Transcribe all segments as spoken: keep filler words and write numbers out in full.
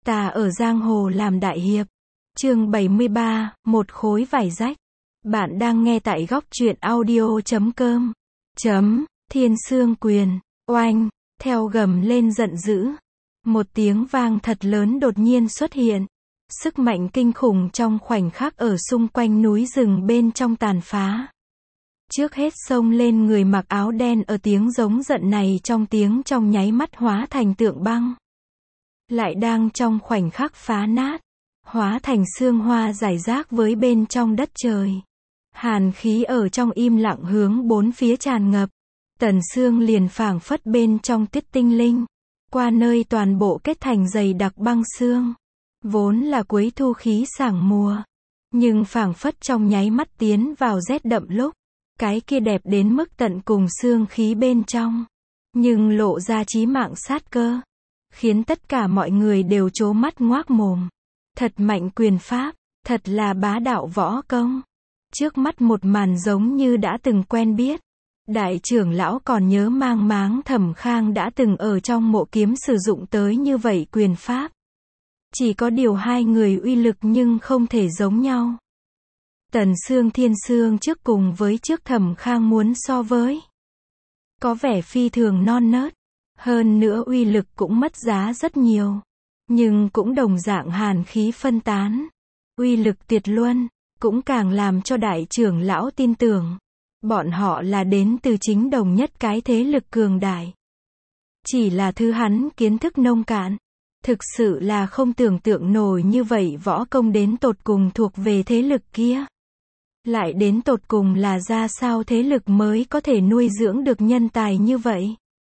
Ta ở giang hồ làm đại hiệp. Chương bảy mươi ba, một khối vải rách. Bạn đang nghe tại góc truyện audio chấm com. Chấm, Thiên Sương Quyền, oanh, theo gầm lên giận dữ. Một tiếng vang thật lớn đột nhiên xuất hiện. Sức mạnh kinh khủng trong khoảnh khắc ở xung quanh núi rừng bên trong tàn phá. Trước hết xông lên người mặc áo đen ở tiếng giống giận này trong tiếng trong nháy mắt hóa thành tượng băng. Lại đang trong khoảnh khắc phá nát, hóa thành sương hoa rải rác với bên trong đất trời. Hàn khí ở trong im lặng hướng bốn phía tràn ngập. Tần Sương liền phảng phất bên trong tiết tinh linh, qua nơi toàn bộ kết thành dày đặc băng sương. Vốn là cuối thu khí sảng mùa, nhưng phảng phất trong nháy mắt tiến vào rét đậm lúc. Cái kia đẹp đến mức tận cùng xương khí bên trong, nhưng lộ ra chí mạng sát cơ, khiến tất cả mọi người đều trố mắt ngoác mồm. Thật mạnh quyền pháp, thật là bá đạo võ công. Trước mắt một màn giống như đã từng quen biết. Đại trưởng lão còn nhớ mang máng Thẩm Khang đã từng ở trong mộ kiếm sử dụng tới như vậy quyền pháp. Chỉ có điều hai người uy lực nhưng không thể giống nhau. Tần Sương Thiên Sương trước cùng với trước Thẩm Khang muốn so với, có vẻ phi thường non nớt, hơn nữa uy lực cũng mất giá rất nhiều, nhưng cũng đồng dạng hàn khí phân tán, uy lực tuyệt luân, cũng càng làm cho đại trưởng lão tin tưởng, bọn họ là đến từ chính đồng nhất cái thế lực cường đại. Chỉ là thứ hắn kiến thức nông cạn, thực sự là không tưởng tượng nổi như vậy võ công đến tột cùng thuộc về thế lực kia. Lại đến tột cùng là ra sao thế lực mới có thể nuôi dưỡng được nhân tài như vậy?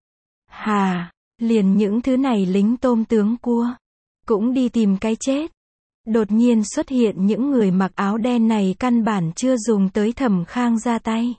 Hà, liền những thứ này lính tôm tướng cua, cũng đi tìm cái chết. Đột nhiên xuất hiện những người mặc áo đen này căn bản chưa dùng tới Thẩm Khang ra tay.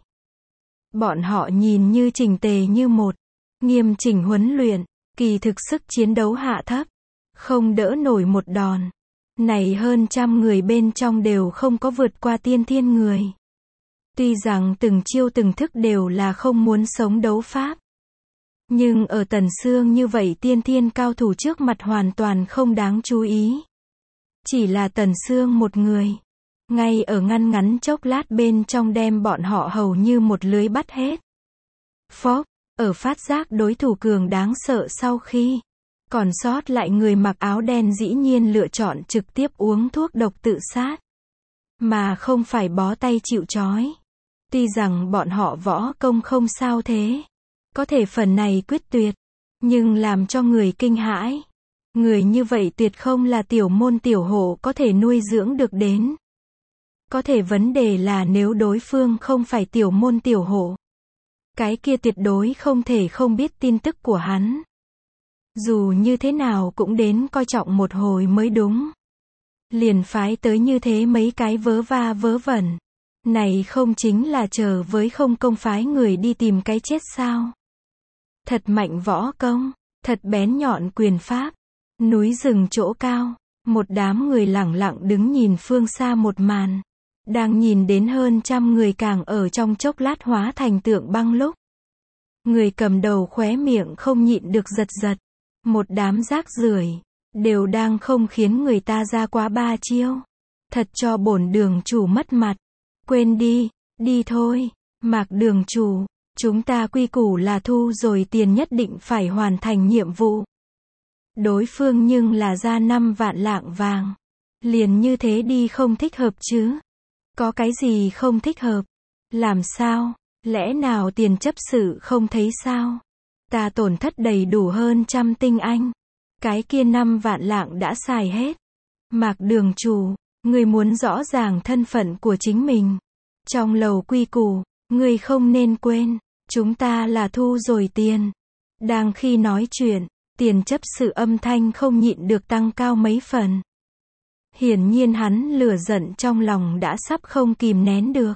Bọn họ nhìn như chỉnh tề như một, nghiêm chỉnh huấn luyện, kỳ thực sức chiến đấu hạ thấp, không đỡ nổi một đòn. Này hơn trăm người bên trong đều không có vượt qua tiên thiên người. Tuy rằng từng chiêu từng thức đều là không muốn sống đấu pháp, nhưng ở Tần Sương như vậy tiên thiên cao thủ trước mặt hoàn toàn không đáng chú ý. Chỉ là Tần Sương một người, ngay ở ngăn ngắn chốc lát bên trong đem bọn họ hầu như một lưới bắt hết. Phốc, ở phát giác đối thủ cường đáng sợ sau khi còn sót lại người mặc áo đen dĩ nhiên lựa chọn trực tiếp uống thuốc độc tự sát, mà không phải bó tay chịu trói. Tuy rằng bọn họ võ công không sao thế, có thể phần này quyết tuyệt, nhưng làm cho người kinh hãi. Người như vậy tuyệt không là tiểu môn tiểu hộ có thể nuôi dưỡng được đến. Có thể vấn đề là nếu đối phương không phải tiểu môn tiểu hộ, cái kia tuyệt đối không thể không biết tin tức của hắn. Dù như thế nào cũng đến coi trọng một hồi mới đúng. Liền phái tới như thế mấy cái vớ va vớ vẩn. Này không chính là chờ với không công phái người đi tìm cái chết sao? Thật mạnh võ công, thật bén nhọn quyền pháp. Núi rừng chỗ cao, một đám người lẳng lặng đứng nhìn phương xa một màn. Đang nhìn đến hơn trăm người càng ở trong chốc lát hóa thành tượng băng lúc. Người cầm đầu khóe miệng không nhịn được giật giật. Một đám rác rưởi, đều đang không khiến người ta ra quá ba chiêu. Thật cho bổn đường chủ mất mặt. Quên đi, đi thôi, Mạc đường chủ, chúng ta quy củ là thu rồi tiền nhất định phải hoàn thành nhiệm vụ. Đối phương nhưng là ra năm vạn lạng vàng. Liền như thế đi không thích hợp chứ? Có cái gì không thích hợp? Làm sao? Lẽ nào tiền chấp sự không thấy sao? Ta tổn thất đầy đủ hơn trăm tinh anh. Cái kia năm vạn lạng đã xài hết. Mạc đường chủ, người muốn rõ ràng thân phận của chính mình. Trong lầu quy củ, người không nên quên, chúng ta là thu rồi tiền. Đang khi nói chuyện, tiền chấp sự âm thanh không nhịn được tăng cao mấy phần. Hiển nhiên hắn lửa giận trong lòng đã sắp không kìm nén được.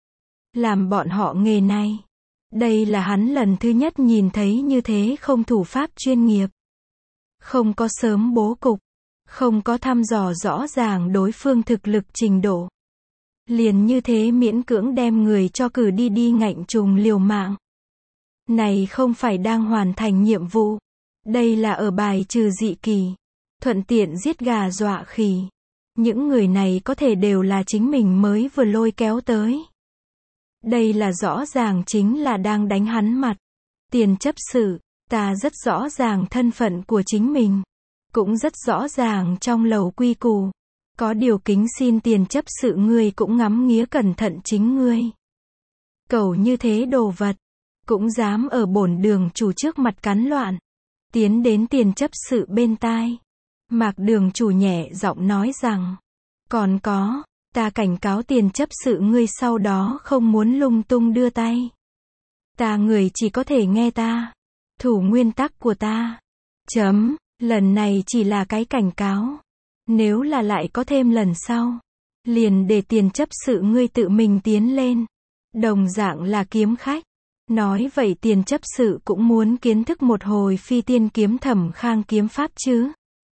Làm bọn họ nghề này, đây là hắn lần thứ nhất nhìn thấy như thế không thủ pháp chuyên nghiệp. Không có sớm bố cục, không có thăm dò rõ ràng đối phương thực lực trình độ. Liền như thế miễn cưỡng đem người cho cử đi đi ngạnh trùng liều mạng. Này không phải đang hoàn thành nhiệm vụ, đây là ở bài trừ dị kỳ. thuận tiện giết gà dọa khỉ. Những người này có thể đều là chính mình mới vừa lôi kéo tới. Đây là rõ ràng chính là đang đánh hắn mặt. Tiền chấp sự, ta rất rõ ràng thân phận của chính mình. Cũng rất rõ ràng trong lầu quy củ. Có điều kính xin tiền chấp sự ngươi cũng ngắm nghía cẩn thận chính ngươi. Cầu như thế đồ vật, cũng dám ở bổn đường chủ trước mặt cắn loạn. Tiến đến tiền chấp sự bên tai. Mạc đường chủ nhẹ giọng nói rằng, còn có, ta cảnh cáo tiền chấp sự ngươi sau đó không muốn lung tung đưa tay. Ta người chỉ có thể nghe ta. Thủ nguyên tắc của ta. Chấm, lần này chỉ là cái cảnh cáo. Nếu là lại có thêm lần sau, liền để tiền chấp sự ngươi tự mình tiến lên. Đồng dạng là kiếm khách. Nói vậy tiền chấp sự cũng muốn kiến thức một hồi phi tiên kiếm Thẩm Khang kiếm pháp chứ.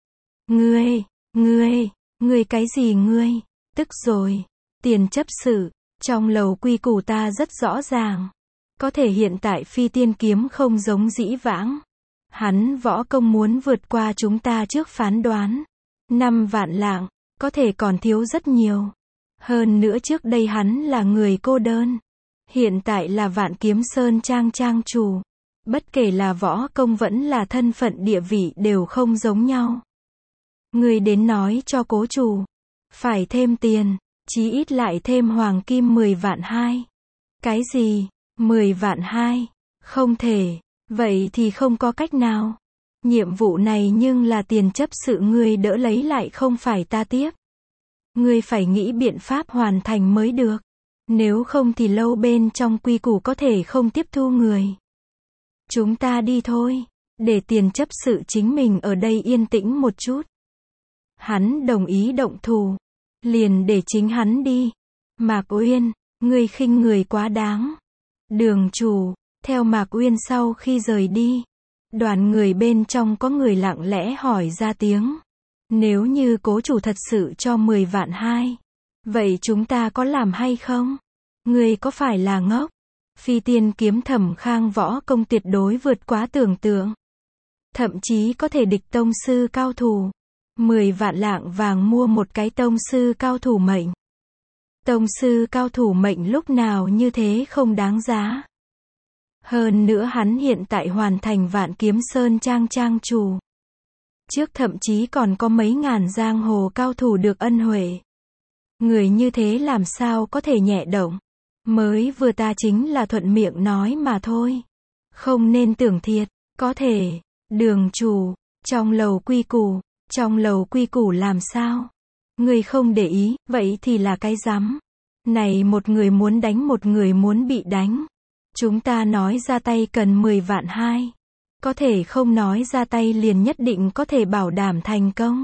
Ngươi, ngươi, ngươi cái gì ngươi? Tức rồi. Tiền chấp sự, trong lầu quy củ ta rất rõ ràng. Có thể hiện tại phi tiên kiếm không giống dĩ vãng. Hắn võ công muốn vượt qua chúng ta trước phán đoán. Năm vạn lạng, có thể còn thiếu rất nhiều. Hơn nữa trước đây hắn là người cô đơn. Hiện tại là Vạn Kiếm Sơn Trang trang chủ. Bất kể là võ công vẫn là thân phận địa vị đều không giống nhau. Người đến nói cho cố chủ. Phải thêm tiền, chí ít lại thêm hoàng kim mười vạn hai. Cái gì? mười vạn hai? Không thể. Vậy thì không có cách nào. Nhiệm vụ này nhưng là tiền chấp sự ngươi đỡ lấy lại không phải ta tiếp. Ngươi phải nghĩ biện pháp hoàn thành mới được. Nếu không thì lâu bên trong quy củ có thể không tiếp thu người. Chúng ta đi thôi. Để tiền chấp sự chính mình ở đây yên tĩnh một chút. Hắn đồng ý động thủ. Liền để chính hắn đi. Mạc Uyên, ngươi khinh người quá đáng. Đường chủ, theo Mạc Uyên sau khi rời đi. Đoàn người bên trong có người lặng lẽ hỏi ra tiếng. Nếu như cố chủ thật sự cho mười vạn hai. Vậy chúng ta có làm hay không? Ngươi có phải là ngốc? Phi tiên kiếm Thẩm Khang võ công tuyệt đối vượt quá tưởng tượng. Thậm chí có thể địch tông sư cao thủ. mười vạn lạng vàng mua một cái tông sư cao thủ mệnh. Tông sư cao thủ mệnh lúc nào như thế không đáng giá. Hơn nữa hắn hiện tại hoàn thành Vạn Kiếm Sơn Trang trang chủ. Trước thậm chí còn có mấy ngàn giang hồ cao thủ được ân huệ. Người như thế làm sao có thể nhẹ động. Mới vừa ta chính là thuận miệng nói mà thôi. Không nên tưởng thiệt. Có thể. Đường chủ. Trong lầu quy củ. Trong lầu quy củ làm sao? Người không để ý. Vậy thì là cái rắm. Này một người muốn đánh một người muốn bị đánh. Chúng ta nói ra tay cần mười vạn hai. Có thể không nói ra tay liền nhất định có thể bảo đảm thành công.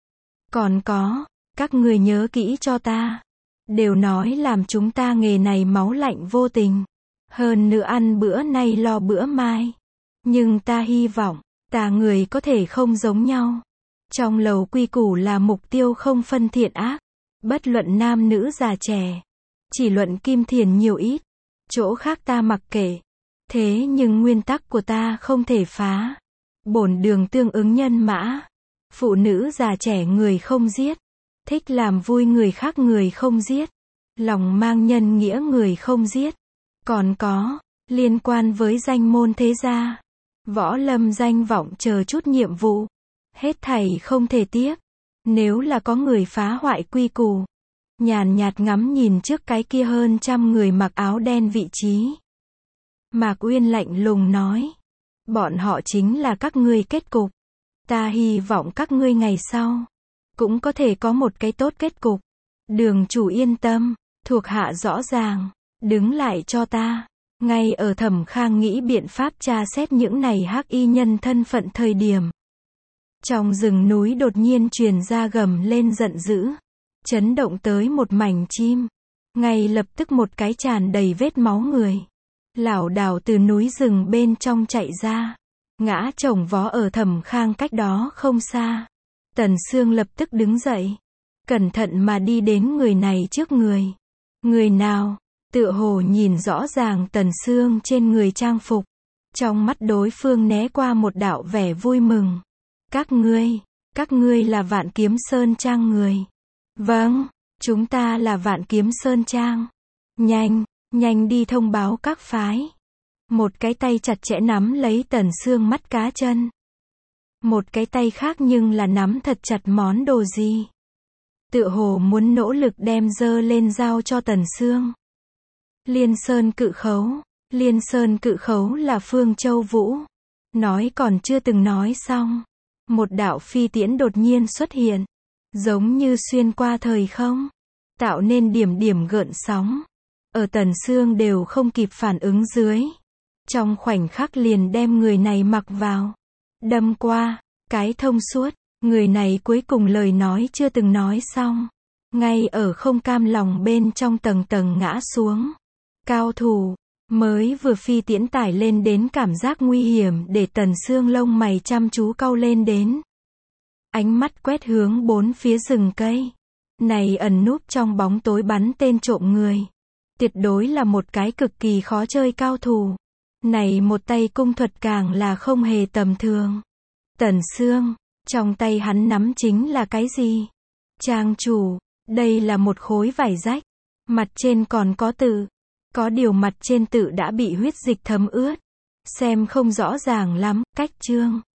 Còn có. Các người nhớ kỹ cho ta. Đều nói làm chúng ta nghề này máu lạnh vô tình. Hơn nữa ăn bữa nay lo bữa mai. Nhưng ta hy vọng, ta người có thể không giống nhau. Trong lầu quy củ là mục tiêu không phân thiện ác. Bất luận nam nữ già trẻ. Chỉ luận kim thiền nhiều ít. Chỗ khác ta mặc kệ. Thế nhưng nguyên tắc của ta không thể phá. Bổn đường tương ứng nhân mã. Phụ nữ già trẻ người không giết. Thích làm vui người khác người không giết. Lòng mang nhân nghĩa người không giết. Còn có, liên quan với danh môn thế gia. Võ lâm danh vọng chờ chút nhiệm vụ. Hết thảy không thể tiếp. Nếu là có người phá hoại quy củ. Nhàn nhạt ngắm nhìn trước cái kia hơn trăm người mặc áo đen vị trí. Mạc Uyên lạnh lùng nói. Bọn họ chính là các ngươi kết cục. Ta hy vọng các ngươi ngày sau. Cũng có thể có một cái tốt kết cục. Đường chủ yên tâm. Thuộc hạ rõ ràng. Đứng lại cho ta. Ngay ở Thẩm Khang nghĩ biện pháp tra xét những này hắc y nhân thân phận thời điểm. Trong rừng núi đột nhiên truyền ra gầm lên giận dữ. Chấn động tới một mảnh chim. Ngay lập tức một cái tràn đầy vết máu người. Lảo đảo từ núi rừng bên trong chạy ra. Ngã chồng vó ở Thẩm Khang cách đó không xa. Tần Sương lập tức đứng dậy. Cẩn thận mà đi đến người này trước người. Người nào? Tựa hồ nhìn rõ ràng Tần Sương trên người trang phục. Trong mắt đối phương né qua một đạo vẻ vui mừng. Các ngươi, Các ngươi là Vạn Kiếm Sơn Trang người. Vâng, chúng ta là Vạn Kiếm Sơn Trang. Nhanh, nhanh đi thông báo các phái. Một cái tay chặt chẽ nắm lấy Tần Sương mắt cá chân. Một cái tay khác nhưng là nắm thật chặt món đồ gì. Tựa hồ muốn nỗ lực đem dơ lên giao cho Tần Sương. Liên Sơn Cự Khấu. Liên Sơn Cự Khấu là Phương Châu Vũ. Nói còn chưa từng nói xong. Một đạo phi tiễn đột nhiên xuất hiện. Giống như xuyên qua thời không. Tạo nên điểm điểm gợn sóng. Ở Tần Sương đều không kịp phản ứng dưới. Trong khoảnh khắc liền đem người này mặc vào. Đâm qua. Cái thông suốt. Người này cuối cùng lời nói chưa từng nói xong. Ngay ở không cam lòng bên trong tầng tầng ngã xuống. Cao thủ. Mới vừa phi tiễn tải lên đến cảm giác nguy hiểm để Tần Sương lông mày chăm chú cau lên đến. Ánh mắt quét hướng bốn phía rừng cây. Này ẩn núp trong bóng tối bắn tên trộm người. Tuyệt đối là một cái cực kỳ khó chơi cao thủ. Này một tay cung thuật càng là không hề tầm thường. Tần Sương, trong tay hắn nắm chính là cái gì? Trang chủ, đây là một khối vải rách. Mặt trên còn có tự. Có điều mặt trên tự đã bị huyết dịch thấm ướt. Xem không rõ ràng lắm, cách chương.